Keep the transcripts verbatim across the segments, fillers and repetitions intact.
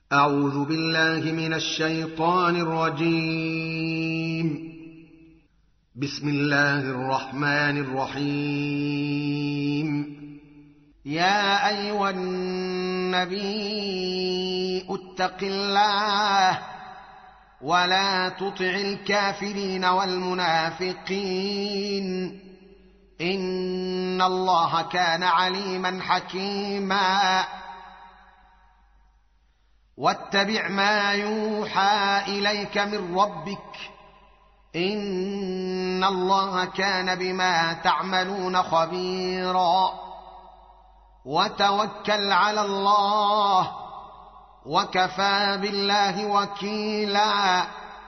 أعوذ بالله من الشيطان الرجيم. بسم الله الرحمن الرحيم. يا أيها النبي اتق الله ولا تطع الكافرين والمنافقين إن الله كان عليما حكيما. واتبع ما يوحى إليك من ربك إن الله كان بما تعملون خبيرا. وتوكل على الله وكفى بالله وكيلا.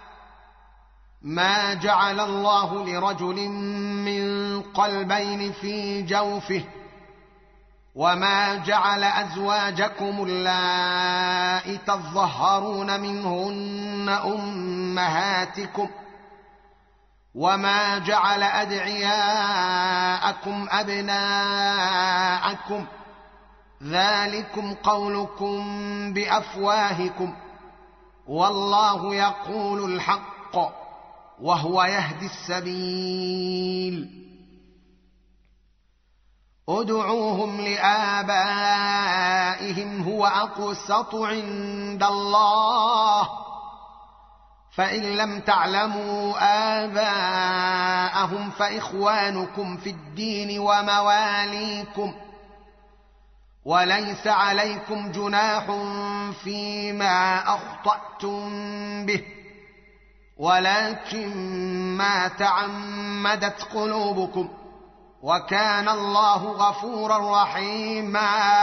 ما جعل الله لرجل من قلبين في جوفه وما جعل أزواجكم اللائي تظهرون منهن أمهاتكم وما جعل أدعياءكم أبناءكم ذلكم قولكم بأفواهكم والله يقول الحق وهو يهدي السبيل. ادعوهم لآبائهم هو أقسط عند الله فإن لم تعلموا آباءهم فإخوانكم في الدين ومواليكم وليس عليكم جناح فيما أخطأتم به ولكن ما تعمدت قلوبكم وكان الله غفورا رحيما.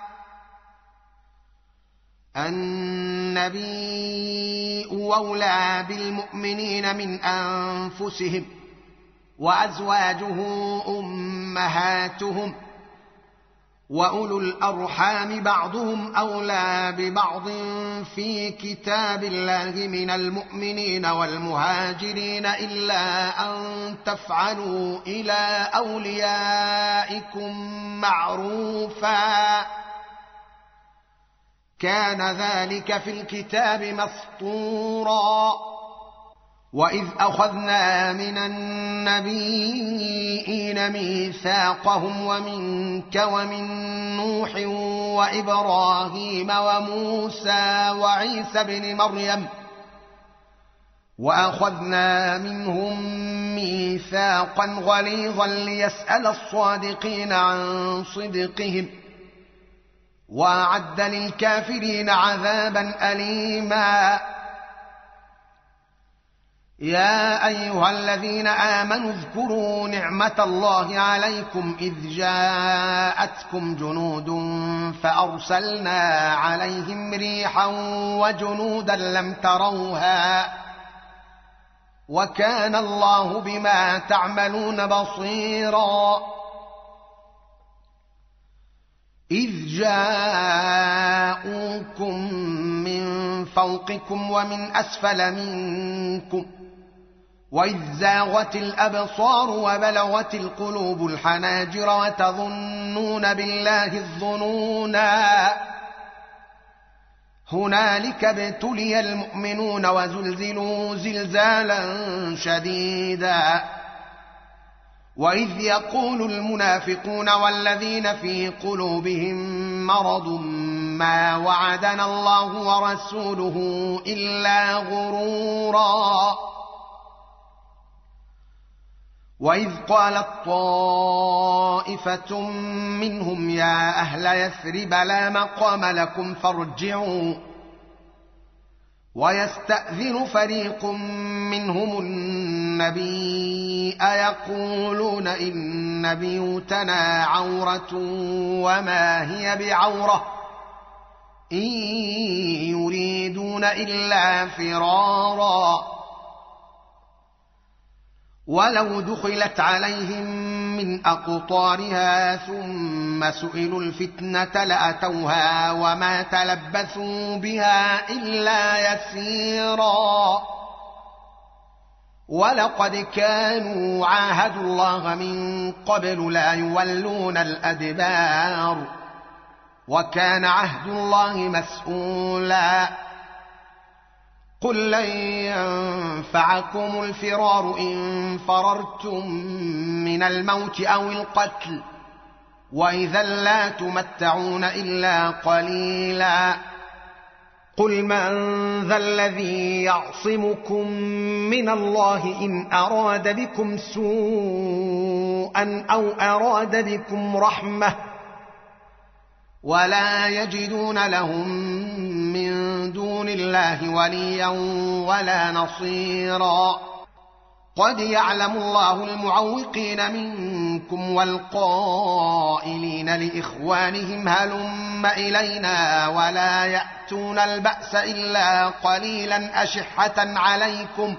النبي أولى بالمؤمنين من أنفسهم وأزواجه أمهاتهم وأولو الأرحام بعضهم أولى ببعض في كتاب الله من المؤمنين والمهاجرين إلا أن تفعلوا إلى أوليائكم معروفا كان ذلك في الكتاب مسطورا. وإذ أخذنا من النبيين ميثاقهم ومنك ومن نوح وإبراهيم وموسى وعيسى بن مريم وأخذنا منهم ميثاقا غليظا ليسأل الصادقين عن صدقهم وأعد للكافرين عذابا أليما. يا أيها الذين آمنوا اذكروا نعمة الله عليكم إذ جاءتكم جنود فأرسلنا عليهم ريحا وجنودا لم تروها وكان الله بما تعملون بصيرا. إذ جاءوكم من فوقكم ومن أسفل منكم وإذ زاغت الأبصار وبلغت القلوب الحناجر وتظنون بالله الظنونا هنالك ابتلي المؤمنون وزلزلوا زلزالا شديدا. وإذ يقول المنافقون والذين في قلوبهم مرض ما وعدنا الله ورسوله إلا غرورا. وإذ قالت طائفة منهم يا أهل يثرب لا مقام لكم فارجعوا ويستأذن فريق منهم النبي أيقولون إن بيوتنا عورة وما هي بعورة إن يريدون إلا فرارا. ولو دخلت عليهم من أقطارها ثم سئلوا الفتنة لأتوها وما تلبثوا بها إلا يسيرا. ولقد كانوا عاهدوا الله من قبل لا يولون الأدبار وكان عهد الله مسؤولا قل لن ينفعكم الفرار إن فررتم من الموت أو القتل وإذا لا تمتعون إلا قليلا قل من ذا الذي يعصمكم من الله إن أراد بكم سوءا أو أراد بكم رحمة ولا يجدون لهم من دون الله وليا ولا نصيرا قد يعلم الله المعوقين منكم والقائلين لإخوانهم هلم إلينا ولا يأتون البأس إلا قليلا أشحة عليكم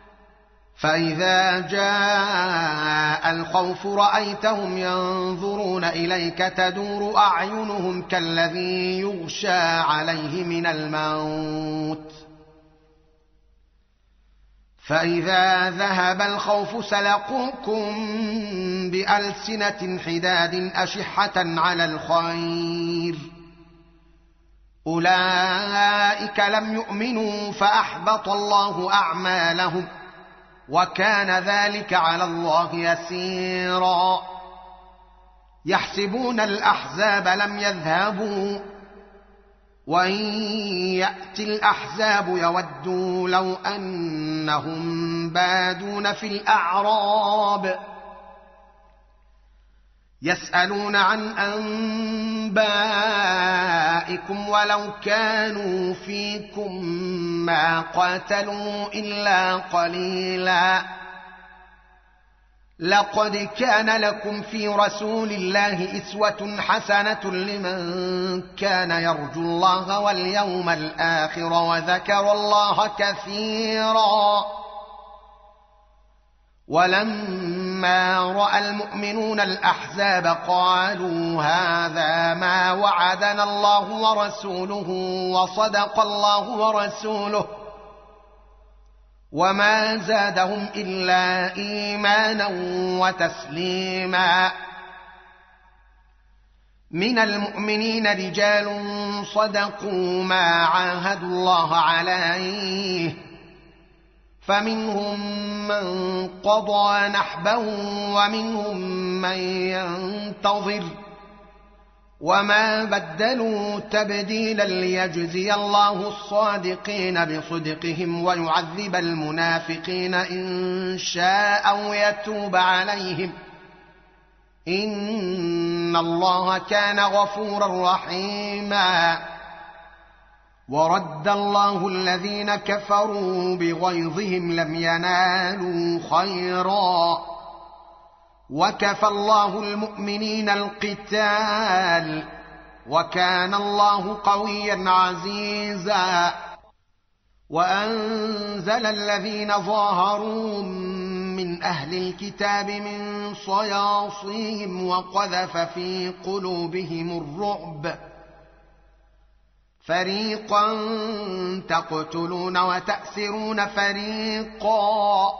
فإذا جاء الخوف رأيتهم ينظرون إليك تدور أعينهم كالذي يغشى عليه من الموت فإذا ذهب الخوف سلقوكم بألسنة حداد أشحة على الخير أولئك لم يؤمنوا فأحبط الله أعمالهم وكان ذلك على الله يسيرا يحسبون الأحزاب لم يذهبوا وإن يأتي الأحزاب يودوا لو أنهم بادون في الأعراب يسألون عن أنبائكم ولو كانوا فيكم ما قاتلوا إلا قليلا لقد كان لكم في رسول الله أسوة حسنة لمن كان يرجو الله واليوم الآخر وذكر الله كثيرا ولما رأى المؤمنون الأحزاب قالوا هذا ما وعدنا الله ورسوله وصدق الله ورسوله وما زادهم إلا إيمانا وتسليما من المؤمنين رجال صدقوا ما عاهدوا الله عليه فمنهم من قضى نحبه ومنهم من ينتظر وما بدلوا تبديلا ليجزي الله الصادقين بصدقهم ويعذب المنافقين إن شاء أو يتوب عليهم إن الله كان غفورا رحيما ورد الله الذين كفروا بغيظهم لم ينالوا خيرا وكفى الله المؤمنين القتال وكان الله قويا عزيزا وأنزل الذين ظاهروا من أهل الكتاب من صياصيهم وقذف في قلوبهم الرعب فريقا تقتلون وتأسرون فريقا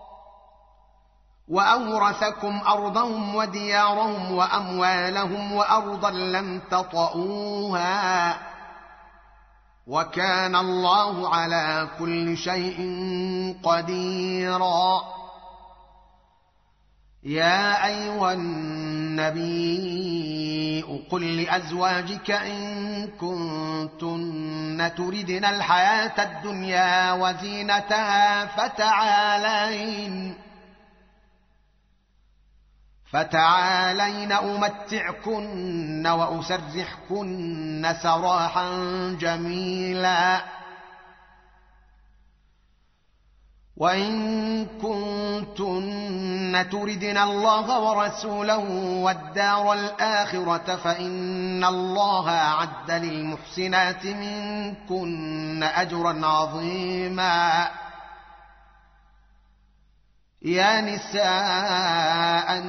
وأورثكم أرضهم وديارهم وأموالهم وأرضا لم تطئوها وكان الله على كل شيء قديرا يا أيها النبي قل لأزواجك إن كنتن تردن الحياة الدنيا وزينتها فتعالين فتعالين أمتعكن وأسرحكن سراحا جميلا وإن كنتن تردن الله ورسوله والدار الآخرة فإن الله أعد للمحسنات منكن أجرا عظيما يا نساء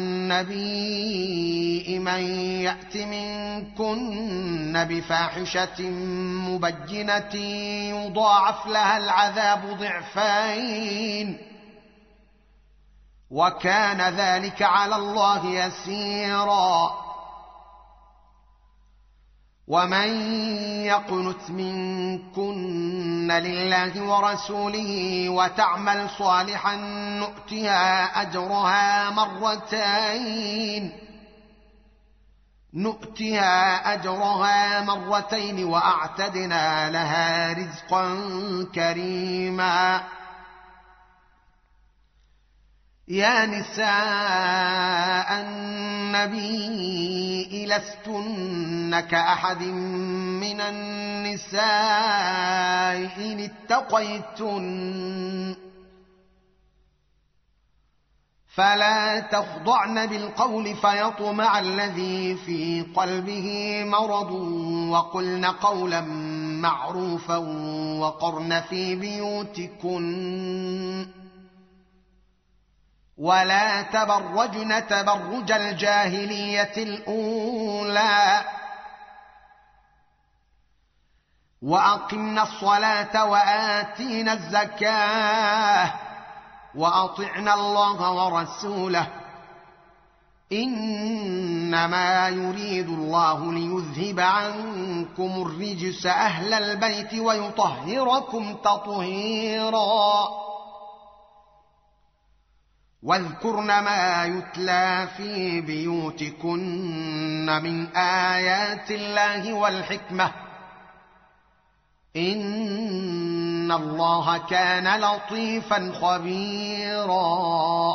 النبي من يأت منكن بفاحشة مبينة يضاعف لها العذاب ضعفين وكان ذلك على الله يسيرا ومن يقنت منكن لله ورسوله وتعمل صالحا نؤتها أجرها مرتين نؤتها أجرها مرتين وأعتدنا لها رزقا كريما. يا نساء النبي لستن كأحد من النساء إن اتقيتن فلا تخضعن بالقول فيطمع الذي في قلبه مرض وقلن قولا معروفا وقرن في بيوتكن ولا تبرجن تبرج الجاهلية الأولى وأقمنا الصلاة وآتينا الزكاة وأطعنا الله ورسوله إنما يريد الله ليذهب عنكم الرجس أهل البيت ويطهركم تطهيرا. واذكرن ما يتلى في بيوتكن من آيات الله والحكمة إن الله كان لطيفا خبيرا.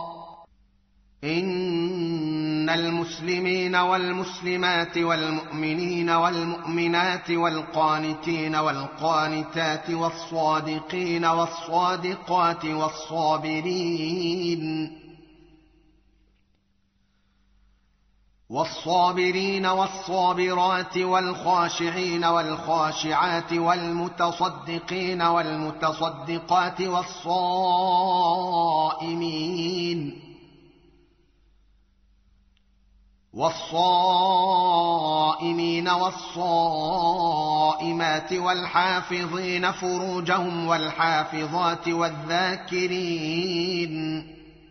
إن المسلمين والمسلمات والمؤمنين والمؤمنات والقانتين والقانتات والصادقين والصادقات والصابرين والصابرين والصابرات والخاشعين والخاشعات والمتصدقين والمتصدقات والصائمين والصائمين والصائمات والحافظين فروجهم والحافظات والذاكرين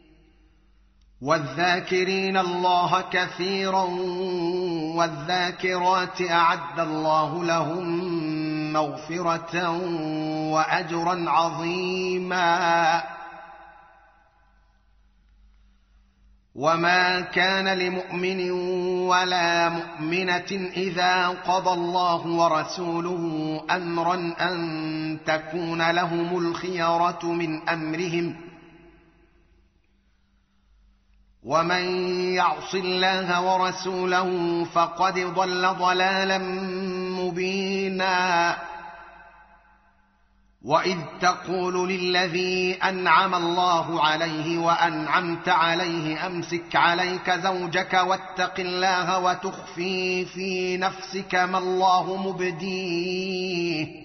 والذاكرين الله كثيرا والذاكرات أعد الله لهم مغفرة وأجرا عظيما. وما كان لمؤمن ولا مؤمنة إذا قضى الله ورسوله أمرا أن تكون لهم الخيرة من أمرهم ومن يعص الله ورسوله فقد ضل ضلالا مبينا. وإذ تقول للذي أنعم الله عليه وأنعمت عليه أمسك عليك زوجك واتق الله وتخفي في نفسك ما الله مبديه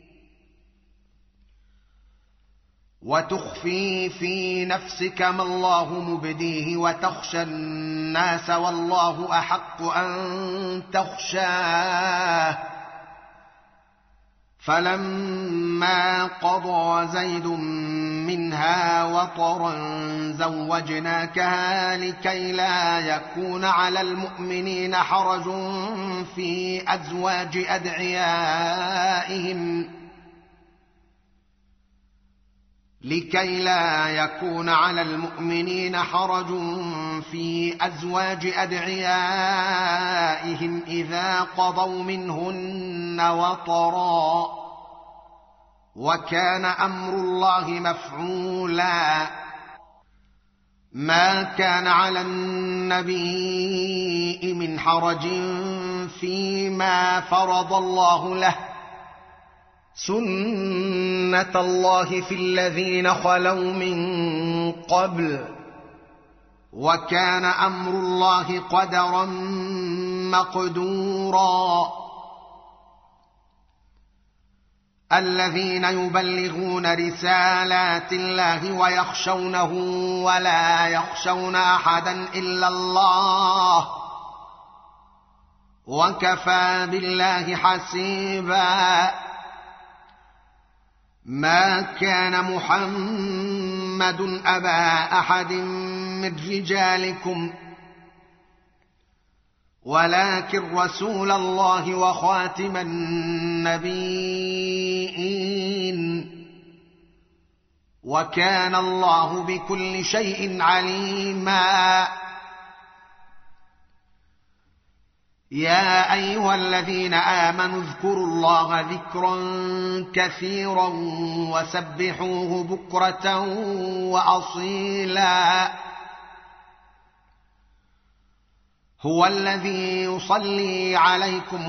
وتخفي في نفسك ما الله مبديه وتخشى الناس والله أحق أن تخشاه. فلما قضى زيد منها وطرا زوجناكها لكي لا يكون على المؤمنين حرج في أزواج أدعيائهم لكي لا يكون على المؤمنين حرج في أزواج أدعيائهم إذا قضوا منهن وطرا وكان أمر الله مفعولا. ما كان على النبي من حرج فيما فرض الله له سنة الله في الذين خلوا من قبل وكان أمر الله قدرا مقدورا. الذين يبلغون رسالات الله ويخشونه ولا يخشون أحدا إلا الله وكفى بالله حسيبا. ما كان محمد أبا أحد من رجالكم ولكن رسول الله وخاتم النبيين، وكان الله بكل شيء عليما. يا ايها الذين امنوا اذكروا الله ذكرا كثيرا وسبحوه بكرة واصيلا. هو الذي يصلي عليكم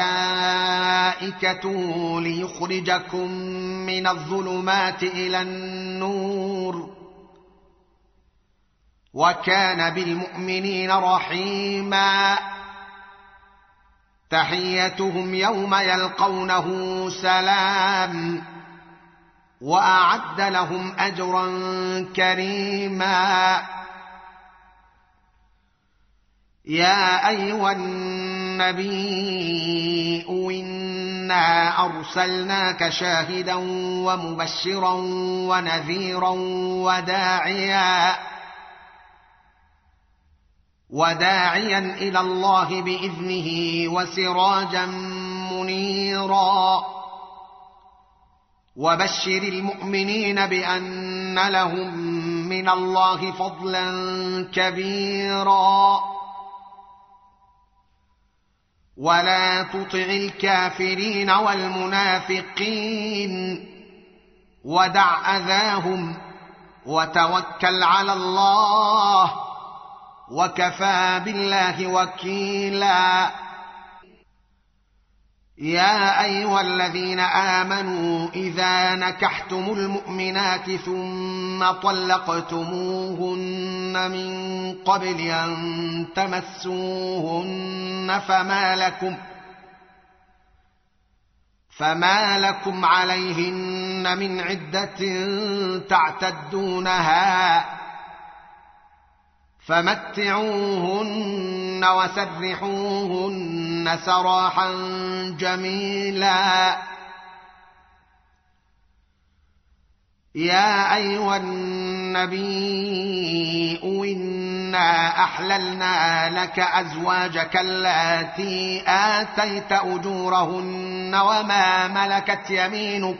وملائكته ليخرجكم من الظلمات الى النور، وكان بالمؤمنين رحيما. تحيتهم يوم يلقونه سلام، واعد لهم اجرا كريما. يا ايها النبي انا ارسلناك شاهدا ومبشرا ونذيرا وداعيا وداعيا الى الله باذنه وسراجا منيرا. وبشر المؤمنين بان لهم من الله فضلا كبيرا. ولا تطع الكافرين والمنافقين ودع اذاهم وتوكل على الله، وكفى بالله وكيلا. يا ايها الذين امنوا اذا نكحتم المؤمنات ثم طلقتموهن من قبل ان تمسوهن فما لكم فما لكم عليهن من عدة تعتدونها، فمتعوهن وسرحوهن سراحا جميلا. يا ايها النبي انا احللنا لك ازواجك اللاتي اتيت اجورهن وما ملكت يمينك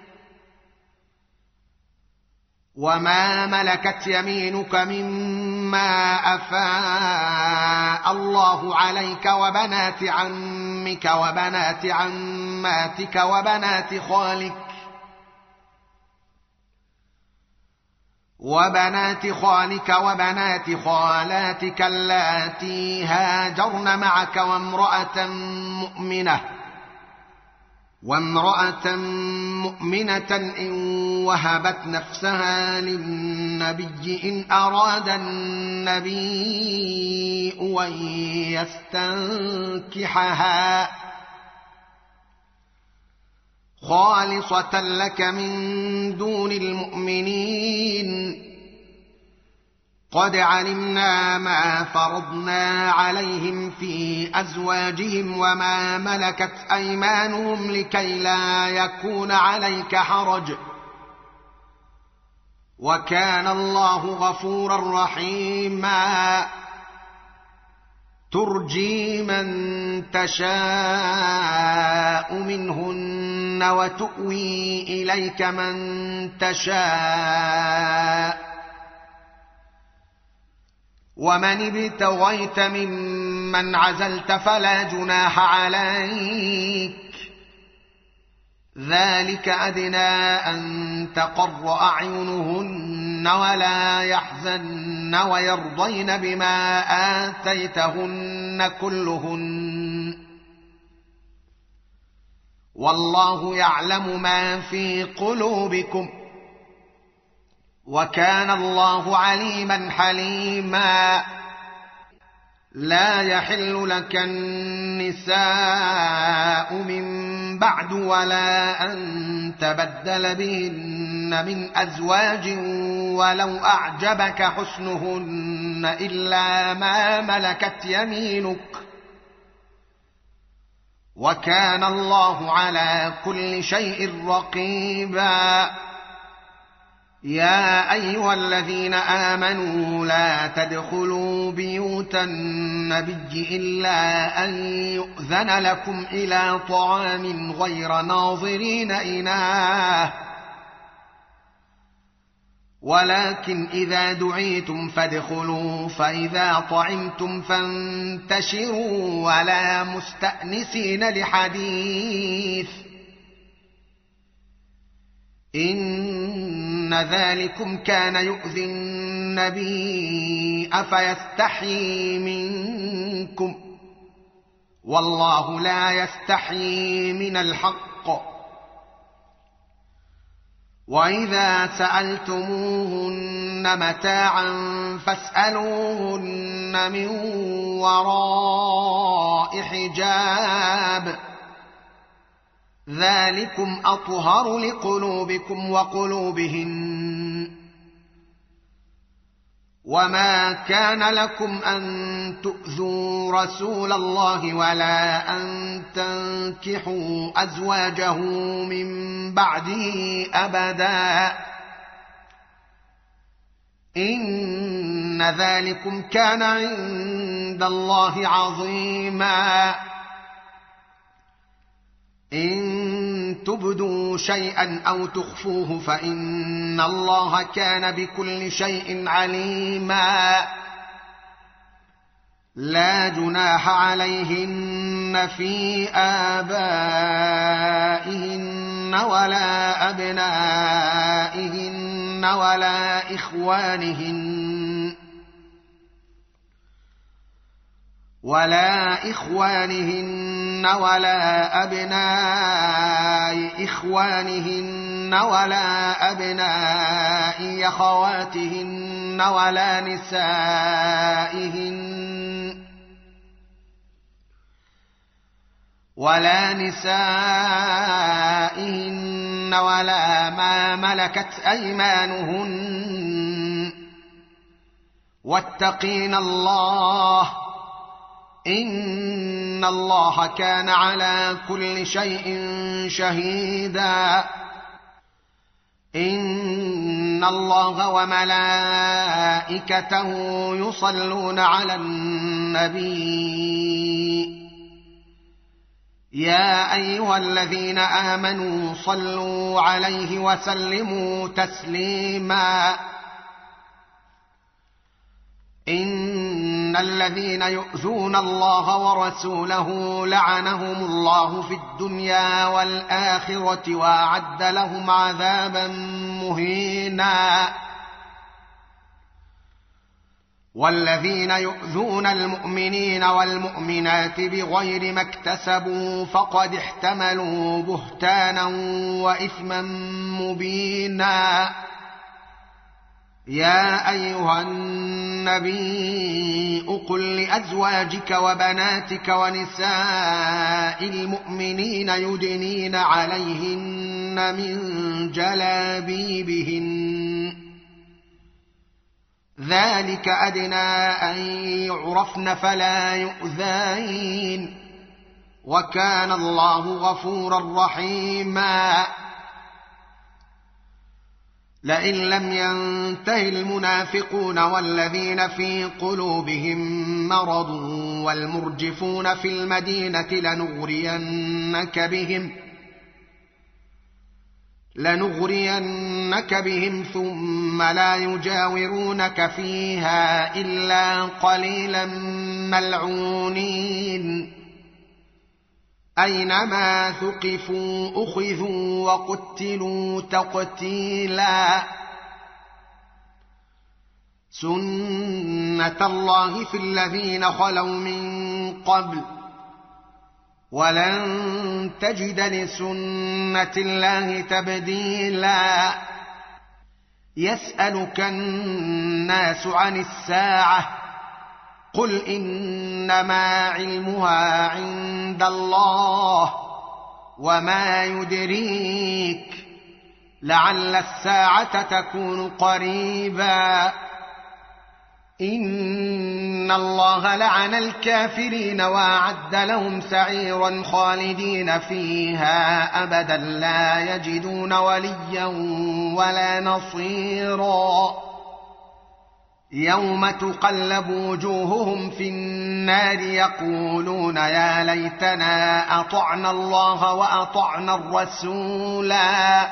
وما ملكت يمينك مما أفاء الله عليك، وبنات عمك وبنات عماتك وبنات خالك وبنات خالك وبنات خالاتك اللاتي هاجرن معك، وامرأة مؤمنة وامرأة مؤمنة إن وهبت نفسها للنبي إن أراد النبي أن يستنكحها خالصة لك من دون المؤمنين. قد علمنا ما فرضنا عليهم في أزواجهم وما ملكت أيمانهم لكي لا يكون عليك حرج، وكان الله غفورا رحيما. ترجي من تشاء منهن وتؤوي إليك من تشاء، ومن ابتغيت ممن عزلت فلا جناح عليك، ذلك أدنى أن تقر أعينهن ولا يحزن ويرضين بما آتيتهن كلهن، والله يعلم ما في قلوبكم، وكان الله عليما حليما. لا يحل لك النساء من بعد ولا أن تبدل بهن من أزواج ولو أعجبك حسنهن إلا ما ملكت يمينك، وكان الله على كل شيء رقيبا. يا أيها الذين آمنوا لا تدخلوا بيوت النبي إلا أن يؤذن لكم إلى طعام غير ناظرين إناه ولكن إذا دعيتم فادخلوا فإذا طعمتم فانتشروا ولا مستأنسين لحديث إن ذلكم كان يؤذي النبي أفيستحيي منكم والله لا يستحيي من الحق وإذا سألتموهن متاعا فاسألوهن من وراء حجاب ذلكم أطهر لقلوبكم وقلوبهن وما كان لكم أن تؤذوا رسول الله ولا أن تنكحوا أزواجه من بعده أبدا إن ذلكم كان عند الله عظيما إن تبدوا شيئا أو تخفوه فإن الله كان بكل شيء عليما لا جناح عليهن في آبائهن ولا أبنائهن ولا إخوانهن ولا إخوانهن ولا أبناء إخوانهن ولا أبناء أخواتهن ولا نسائهن ولا نسائهن ولا ما ملكت أيمانهن واتقين الله إن الله كان على كل شيء شهيدا إن الله وملائكته يصلون على النبي يا أيها الذين آمنوا صلوا عليه وسلموا تسليما إن الذين يؤذون الله ورسوله لعنهم الله في الدنيا والآخرة وأعد لهم عذابا مهينا والذين يؤذون المؤمنين والمؤمنات بغير ما اكتسبوا فقد احتملوا بهتانا وإثما مبينا يا أيها النبي قل لأزواجك وبناتك ونساء المؤمنين يدنين عليهن من جلابيبهن ذلك أدنى أن يعرفن فلا يؤذين وكان الله غفورا رحيما لئن لم ينته المنافقون والذين في قلوبهم مرض والمرجفون في المدينة لنغرينك بهم لنغرينك بهم ثم لا يجاورونك فيها إلا قليلا ملعونين أينما ثقفوا أخذوا وقتلوا تقتيلا سنة الله في الذين خلوا من قبل ولن تجد لسنة الله تبديلا يسألك الناس عن الساعة قل إنما علمها عند الله وما يدريك لعل الساعة تكون قريبا إن إن الله لعن الكافرين وأعد لهم سعيرا خالدين فيها أبدا لا يجدون وليا ولا نصيرا يوم تقلب وجوههم في النار يقولون يا ليتنا أطعنا الله وأطعنا الرسولا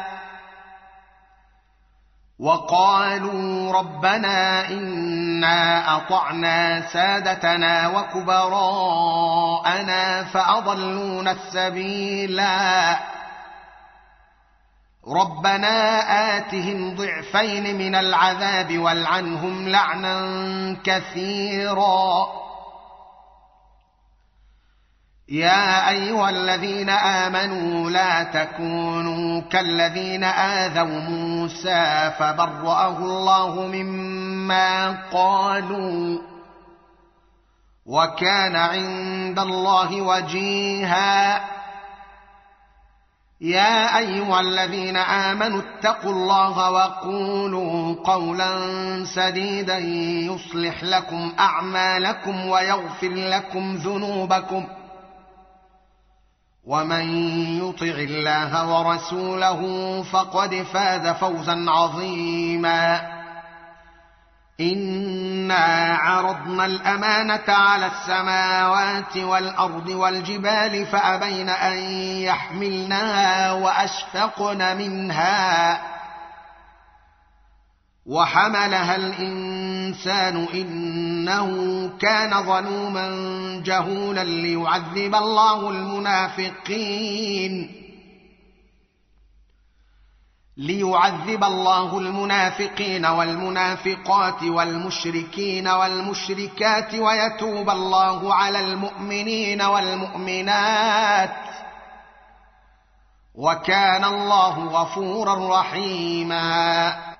وقالوا ربنا إنا أطعنا سادتنا وكبراءنا فأضلونا السبيلا ربنا آتهم ضعفين من العذاب والعنهم لعنا كثيرا يا أيها الذين آمنوا لا تكونوا كالذين آذوا موسى فبرأه الله مما قالوا وكان عند الله وجيها يا أيها الذين آمنوا اتقوا الله وقولوا قولا سديدا يصلح لكم أعمالكم ويغفر لكم ذنوبكم ومن يطع الله ورسوله فقد فاز فوزا عظيما إنا عرضنا الأمانة على السماوات والأرض والجبال فأبين أن يحملنها وأشفقن منها وحملها الإنسان إنه كان ظلوما جهولا ليعذب الله المنافقين ليعذب الله المنافقين والمنافقات والمشركين والمشركات ويتوب الله على المؤمنين والمؤمنات وكان الله غفورا رحيما